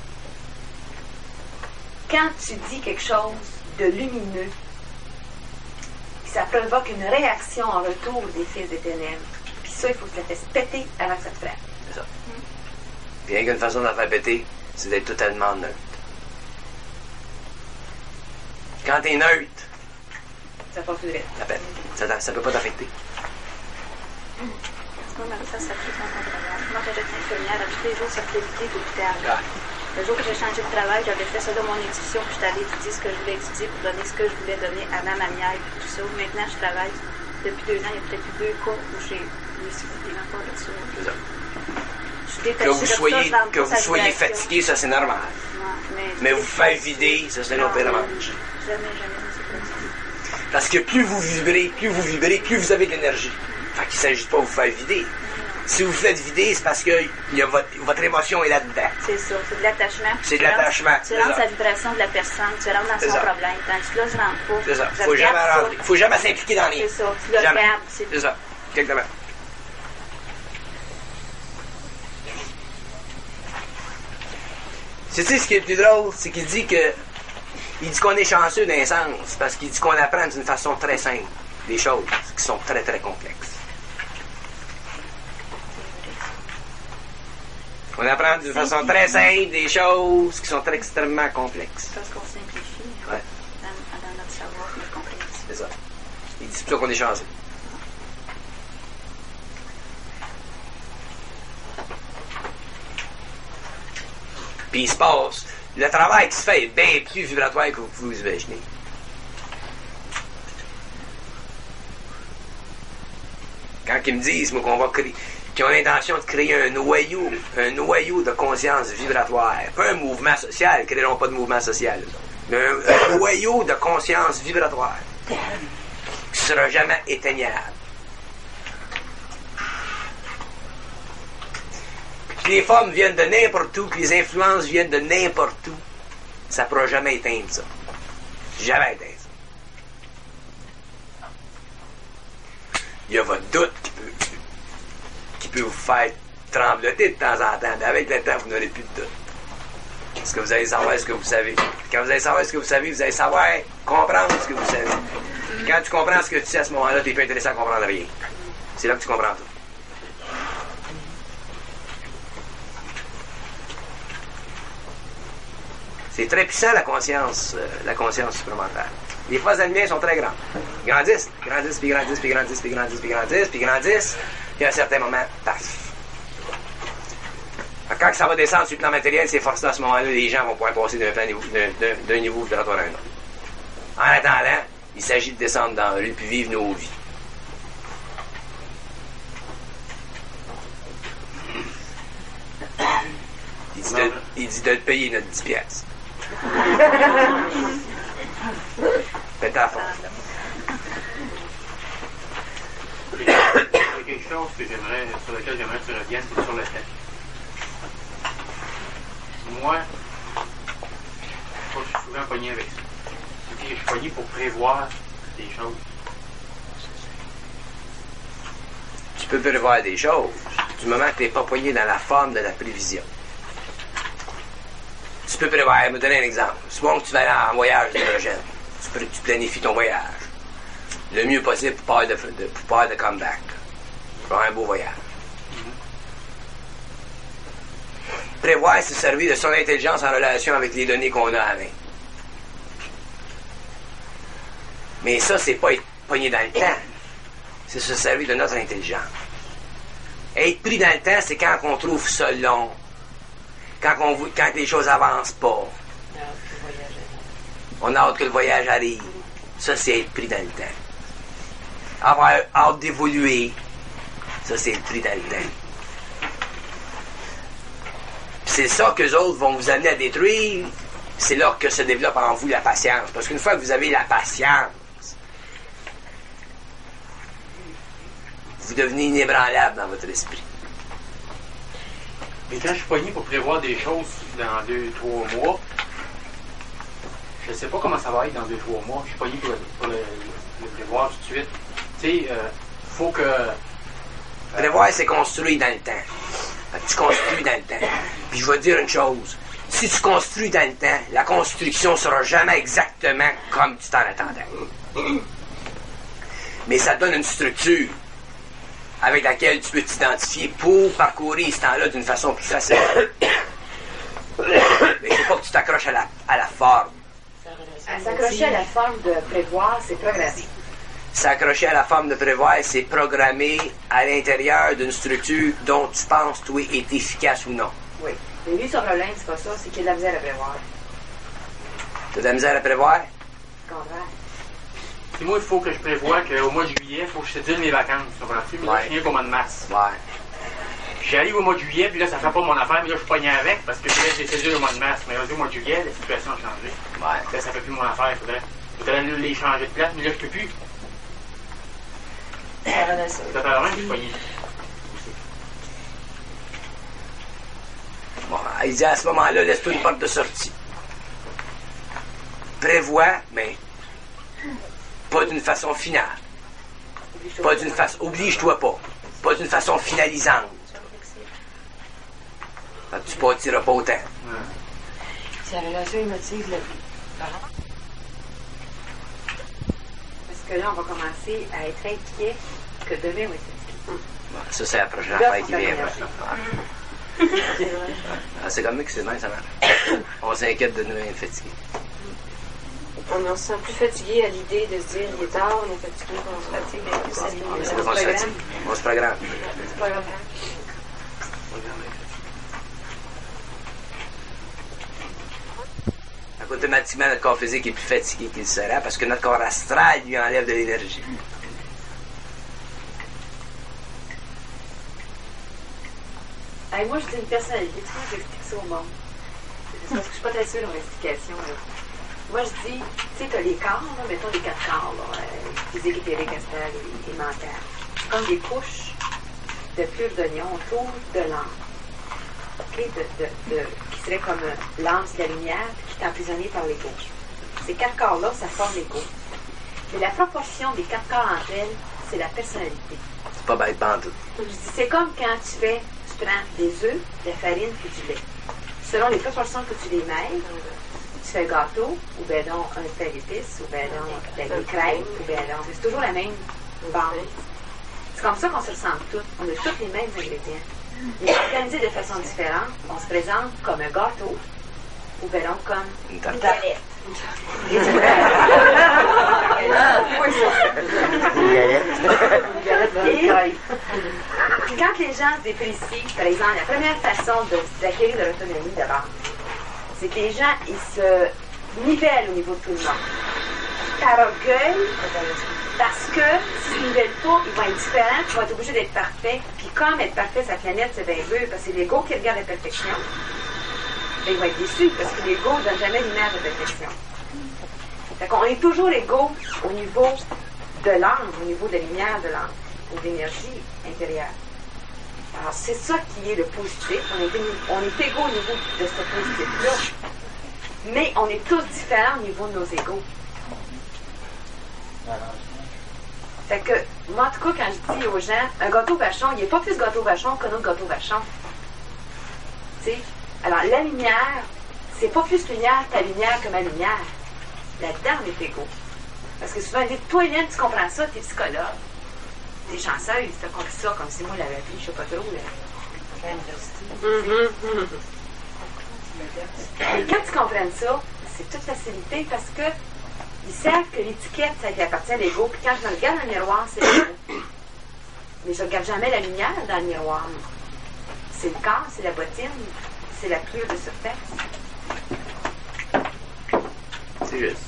Quand tu dis quelque chose de lumineux, ça provoque une réaction en retour des fils des ténèbres. Puis ça, il faut que tu la fasses péter avant que ça te frappe. C'est ça. Puis rien qu'une façon de la faire péter, c'est d'être totalement neutre. Quand t'es neutre, ça passe plus vite. Ça peut pas t'affecter. Moi, Marie-Ça s'applique dans ton travail. Moi, quand j'étais infirmière, tous les jours, ça fait l'éviter d'hôpital. Le jour que j'ai changé de travail, j'avais fait ça de mon édition, puis j'étais allée étudier ce que je voulais étudier pour donner ce que je voulais donner à ma manière, puis tout ça. Maintenant, je travaille depuis 2 ans, il y a peut-être eu 2 cas où j'ai suivi encore là-dessus. C'est ça. Je suis détachée Que vous soyez fatigué, ça c'est normal. Mais vous faire vider, ça c'est un opéra. Jamais. Parce que plus vous vibrez, plus vous avez de l'énergie. Fait qu'il ne s'agit pas de vous faire vider. Si vous faites vider, c'est parce que votre émotion est là-dedans. C'est ça, c'est de l'attachement. C'est de l'attachement. Tu rentres la vibration de la personne, tu rentres dans son problème. Tandis que là, je rentre pas. C'est ça. Faut jamais s'impliquer dans les... C'est ça, tu le regardes. C'est ça, exactement. Tu sais, ce qui est le plus drôle, c'est qu'il dit que... Il dit qu'on est chanceux d'un sens, parce qu'il dit qu'on apprend d'une façon très simple des choses qui sont très, très complexes. On apprend d'une façon très simple des choses qui sont très extrêmement complexes. Parce qu'on simplifie dans notre savoir, notre compréhension. C'est ça. Il dit c'est pour ça qu'on est chanceux. Puis il se passe, le travail qui se fait est bien plus vibratoire que vous pouvez vous imaginer. Quand ils me disent, moi, qu'on va créer, qu'ils ont l'intention de créer un noyau de conscience vibratoire, pas un mouvement social, ils ne créeront pas de mouvement social, mais un noyau de conscience vibratoire qui ne sera jamais éteignable. Puis les formes viennent de n'importe où, puis les influences viennent de n'importe où, ça ne pourra jamais éteindre ça. Jamais éteindre ça. Il y a votre doute qui peut vous faire trembloter de temps en temps, mais avec le temps, vous n'aurez plus de doute. Parce que vous allez savoir ce que vous savez. Quand vous allez savoir ce que vous savez, vous allez savoir comprendre ce que vous savez. Quand tu comprends ce que tu sais à ce moment-là, tu n'es pas intéressé à comprendre rien. C'est là que tu comprends tout. C'est très puissant, la conscience supplémentaire. Les phases animales sont très grandes. Ils grandissent, puis à un certain moment, paf. Quand ça va descendre sur le plan matériel, c'est forcément à ce moment-là, les gens vont pouvoir passer d'un niveau vibratoire à un autre. En attendant, il s'agit de descendre dans la rue puis vivre nos vies. Il dit de te payer notre 10 piastres. Fais ta faute. Il y a quelque chose sur lequel j'aimerais que tu reviennes, c'est sur le temps. Moi, je suis souvent pogné avec ça. Je suis pogné pour prévoir des choses. Tu peux prévoir des choses du moment que tu n'es pas pogné dans la forme de la prévision. Tu peux prévoir, je vais me donner un exemple. Supposons que tu vas aller en voyage d'hydrogène. Tu planifies ton voyage. Le mieux possible pour pas de comeback. Pour un beau voyage. Prévoir, c'est servir de son intelligence en relation avec les données qu'on a à main. Mais ça, c'est pas être pogné dans le temps. C'est se servir de notre intelligence. Être pris dans le temps, c'est quand on trouve ça long. Quand les choses avancent pas. On a hâte que le voyage arrive. Ça, c'est être pris dans le temps. Avoir hâte d'évoluer. Ça, c'est être pris dans le temps. Puis c'est ça qu'eux autres vont vous amener à détruire. C'est là que se développe en vous la patience. Parce qu'une fois que vous avez la patience, vous devenez inébranlable dans votre esprit. Mais quand je suis pogné pour prévoir des choses dans 2-3 mois, je ne sais pas comment ça va être dans 2-3 mois. Je suis pogné pour le prévoir tout de suite. Tu sais, faut que... Prévoir, c'est construire dans le temps. Fait que tu construis dans le temps. Puis je vais te dire une chose. Si tu construis dans le temps, la construction ne sera jamais exactement comme tu t'en attendais. Mais ça te donne une structure avec laquelle tu peux t'identifier pour parcourir ce temps-là d'une façon plus facile. Mais il ne faut pas que tu t'accroches à la forme. S'accrocher à la forme de prévoir, c'est progresser. S'accrocher à la forme de prévoir, c'est programmer à l'intérieur d'une structure dont tu penses, toi, est efficace ou non. Oui. Mais lui, son problème, c'est pas ça, c'est qu'il a de la misère à prévoir. Tu as de la misère à prévoir? Je comprends. C'est moi, il faut que je prévoie qu'au mois de juillet, il faut que je sédule mes vacances. Comprends-tu? Mais là, je finis qu'au mois de mars. Ouais. Puis j'arrive au mois de juillet, puis là, ça fait pas mon affaire, mais là, je suis pogné avec, parce que là, j'ai sédule au mois de mars. Mais là, au mois de juillet, la situation a changé. Ouais. Là, ça fait plus mon affaire. Il faudrait les changer de place, mais là, je peux plus. Totalement, je suis pogné. Bon, il dit à ce moment-là, laisse-toi une porte de sortie. Prévois, mais pas d'une façon finale. Pas d'une façon. Oblige-toi pas. Pas d'une façon finalisante. Fait que tu partiras pas autant. Si la relation émotive le parent. Parce que là, on va commencer à être inquiet que demain, on va être fatigué. Bon, ça, c'est la prochaine affaire qui vient. Ah, c'est comme ça que c'est même, ça marche. On s'inquiète de nous être fatigués. On se sent plus fatigué à l'idée de se dire il est tard, on est fatigué, on se fatigue, mais plus à l'idée. C'est parce qu'on se fatigue. On se programme. C'est pas grave. Donc, automatiquement, notre corps physique est plus fatigué qu'il sera parce que notre corps astral lui enlève de l'énergie. Hey, moi, je dis une personnalité. Tu vois, j'explique ça au monde. C'est parce que je suis pas très sûre de l'explication. Moi, je dis, tu sais, t'as les corps, là, mettons les 4 corps, là, physique, éthérique, astral et mental. C'est comme des couches de pur d'oignon autour de l'âme. OK? Qui serait comme l'âme, c'est la lumière, qui est emprisonnée par l'ego. Ces 4 corps-là, ça forme l'ego. Mais la proportion des 4 corps entre elles, c'est la personnalité. C'est pas bête, bantou. Je dis, c'est comme quand tu prends des œufs, de la farine et du lait. Selon les proportions que tu les mêles, tu fais un gâteau, ou bien donc un pain d'épices, ou bien donc des crêpes, ou bien donc... C'est toujours la même bande. C'est comme ça qu'on se ressemble tous. On a tous les mêmes ingrédients. Mais organisés de façon différente, on se présente comme un gâteau, ou bien donc comme Une tarte. galette. Une galette. Et quand les gens se déprécient, par exemple, la première façon d'acquérir de l'autonomie d'abord, c'est que les gens, ils se nivellent au niveau de tout le monde. par orgueil, parce que s'ils ne veulent pas, ils vont être différents, ils vont être obligés d'être parfaits. Puis comme être parfait, sa planète, c'est bien vu, parce que c'est l'ego qui regarde la perfection. Ben, ils vont être déçus, parce que l'ego ne donne jamais l'image de perfection. Fait qu'on est toujours égaux au niveau de l'âme, au niveau de la lumière de l'âme, ou de l'énergie intérieure. Alors, c'est ça qui est le positif. On est égaux au niveau de ce positif-là. Mais on est tous différents au niveau de nos égaux. Fait que, moi, en tout cas, quand je dis aux gens, un gâteau vachon, il n'est pas plus gâteau vachon qu'un autre gâteau vachon. Tu sais? Alors, la lumière, c'est pas plus lumière ta lumière que ma lumière. Là-dedans, on est égaux. Parce que souvent, on dit, toi, Hélène, tu comprends ça, t'es psychologue. T'es chanceuse, t'as compris ça comme si moi, je l'avais appris, je sais pas trop, à l'université. Et quand tu comprends ça, c'est toute facilité parce que ils savent que l'étiquette, ça lui appartient à l'ego. Puis quand je me regarde dans le miroir, c'est l'ego. Mais je ne regarde jamais la lumière dans le miroir. C'est le corps, c'est la bottine, c'est la pluie de surface. C'est juste.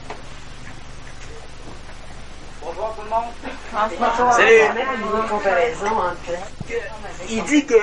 Bonjour tout le monde. Salut. Une comparaison entre Il dit que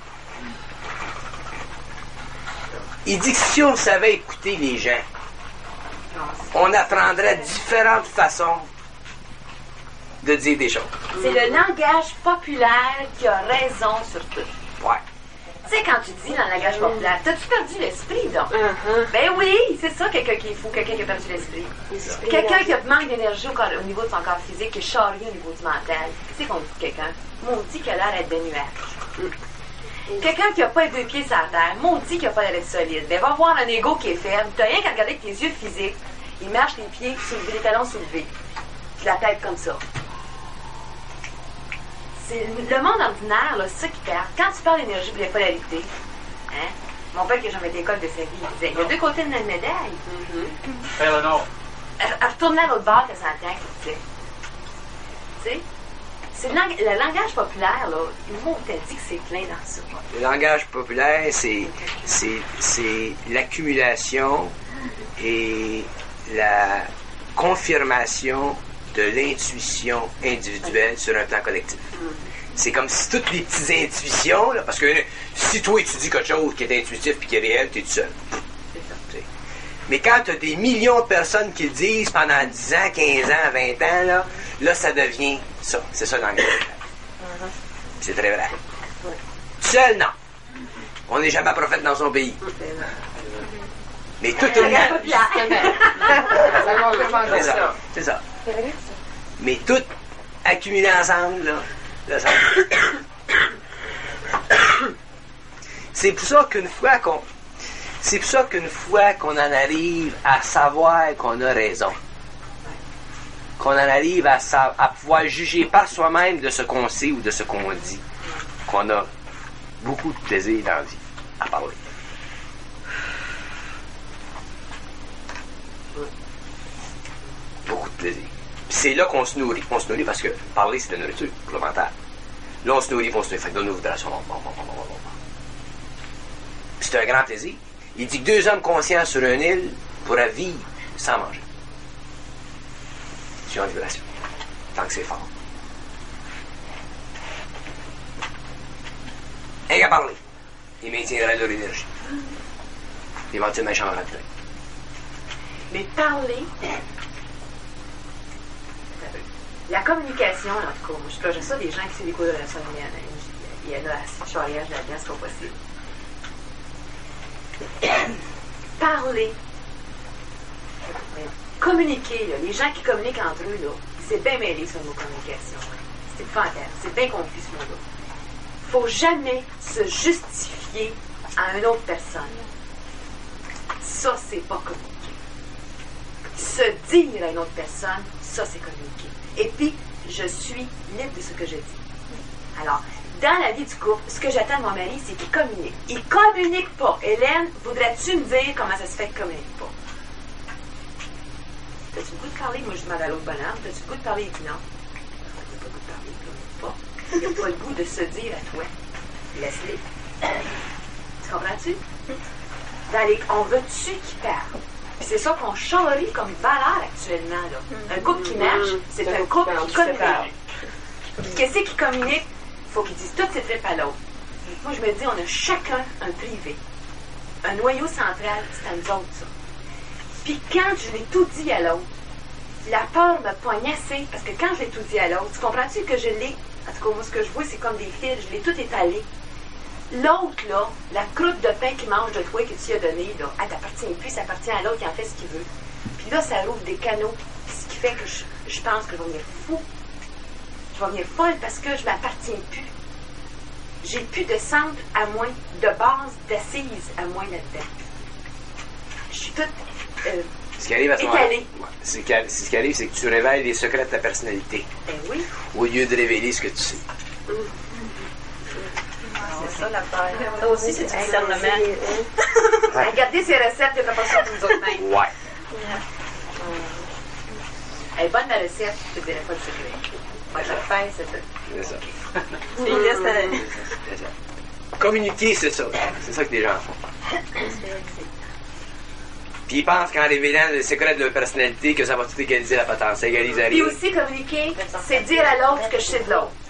si on savait écouter les gens, on apprendrait différentes façons de dire des choses. c'est le langage populaire qui a raison sur tout. Ouais. Tu sais, quand tu dis dans le langage populaire, t'as-tu perdu l'esprit, donc? Ben oui, c'est ça, quelqu'un qui est fou, quelqu'un qui a perdu l'esprit. Quelqu'un qui manque d'énergie au niveau de son corps physique, qui est charrié au niveau du mental. Tu sais qu'on dit de quelqu'un? Maudit qu'il a l'air d'être des nuages. Quelqu'un qui n'a pas les deux pieds sur la terre, maudit qu'il n'a pas l'air d'être solide. Ben, va voir un ego qui est faible. T'as rien qu'à regarder avec tes yeux physiques. Il marche les pieds soulevés, les talons soulevés. Puis la tête comme ça. C'est le monde ordinaire, là, c'est ça qui perd. Quand tu parles d'énergie et de polarité, hein? Mon père qui n'a jamais été école de sa vie, il disait, il y a deux côtés de notre médaille. Faire le nord. Elle retournait à l'autre bord, qu'elle s'entend, qu'il disait. Tu sais? C'est le langage populaire, là. Le mot t'a dit que c'est plein dans ça. Le langage populaire, c'est l'accumulation et la confirmation de l'intuition individuelle sur un plan collectif. C'est comme si toutes les petites intuitions, là, parce que si toi tu dis quelque chose qui est intuitif et qui est réel, tu es tout seul. Mais quand tu as des millions de personnes qui le disent pendant 10 ans, 15 ans, 20 ans, là ça devient ça. C'est ça le langage. C'est très vrai. Seul, non. On n'est jamais prophète dans son pays. Mais tout est Langage populaire. C'est ça. Mais tout accumulé ensemble, là ça... C'est pour ça qu'une fois qu'on en arrive à savoir qu'on a raison, qu'on en arrive à pouvoir juger par soi-même de ce qu'on sait ou de ce qu'on dit, qu'on a beaucoup de plaisir dans la vie à parler. Beaucoup de plaisir. Puis c'est là qu'on se nourrit. On se nourrit parce que parler, c'est de la nourriture pour le mental. Là, on se nourrit, on se nourrit. Fait que donne-nous de la son. Puis c'est un grand plaisir. Il dit que 2 hommes conscients sur une île pourraient vivre sans manger. C'est une vibration. Tant que c'est fort. Et qu'à parler. Ils maintiendraient leur énergie. Éventuellement, ils changeraient de tête. Mais parler... La communication, en tout cas, moi, je projette ça des gens qui sont des cours de relation humaine. Il y en a assez de charriage là-dedans, c'est pas possible. Parler. Communiquer, là. Les gens qui communiquent entre eux, là, c'est bien mêlé sur nos communications. C'est fantastique. C'est bien confus, ce mot-là. Faut jamais se justifier à une autre personne. Ça, c'est pas communiquer. Se dire à une autre personne, ça, c'est communiquer. Et puis, je suis libre de ce que je dis. Alors, dans la vie du couple, ce que j'attends de mon mari, c'est qu'il communique. Il communique pas. Hélène, voudrais-tu me dire comment ça se fait qu'il communique pas? T'as-tu le goût de parler? Moi, je demande à l'autre bonhomme. T'as-tu le goût de parler? Il dit non. T'as pas le goût de parler, il communique pas. Il n'a pas le goût de se dire à toi. Laisse-les. Tu comprends-tu? On veut-tu qu'il parle? Puis c'est ça qu'on charrie comme valeur actuellement. Là. Un couple qui marche, c'est un couple qui communique. Puis qu'est-ce qui communique? Il faut qu'ils disent toutes ces tripes à l'autre. Moi, je me dis, on a chacun un privé. Un noyau central, c'est à nous autres, ça. Puis quand je l'ai tout dit à l'autre, la peur me pogne assez, parce que quand je l'ai tout dit à l'autre, tu comprends-tu que je l'ai, en tout cas, moi, ce que je vois, c'est comme des fils, je l'ai tout étalé. L'autre, là, la croûte de pain qu'il mange de toi que tu lui as donné, là, elle t'appartient plus, ça appartient à l'autre, il en fait ce qu'il veut. Puis là, ça rouvre des canaux, ce qui fait que je pense que je vais venir fou. Je vais venir folle parce que je m'appartiens plus. J'ai plus de centre à moi, de base, d'assise à moi là-dedans. Je suis toute ce qui arrive à ce moment-là, étalée. ce qui arrive, c'est que tu révèles les secrets de ta personnalité. Ben oui. Au lieu de révéler ce que tu sais. C'est ça l'affaire. Ça aussi, c'est du discernement. Regardez ces recettes, il n'y a pas ça pour nous autres mêmes. Ouais. Elle est bonne la recette, je te dirais pas le secret. Moi, je le fais, c'est ça. C'est ça. Tu les laisses C'est ça. Communiquer, c'est ça. C'est ça que les gens font. Puis ils pensent qu'en révélant le secret de leur personnalité, que ça va tout égaliser la patente. Ça égalise à Puis rien. aussi, communiquer, c'est dire à l'autre ce que je sais de l'autre.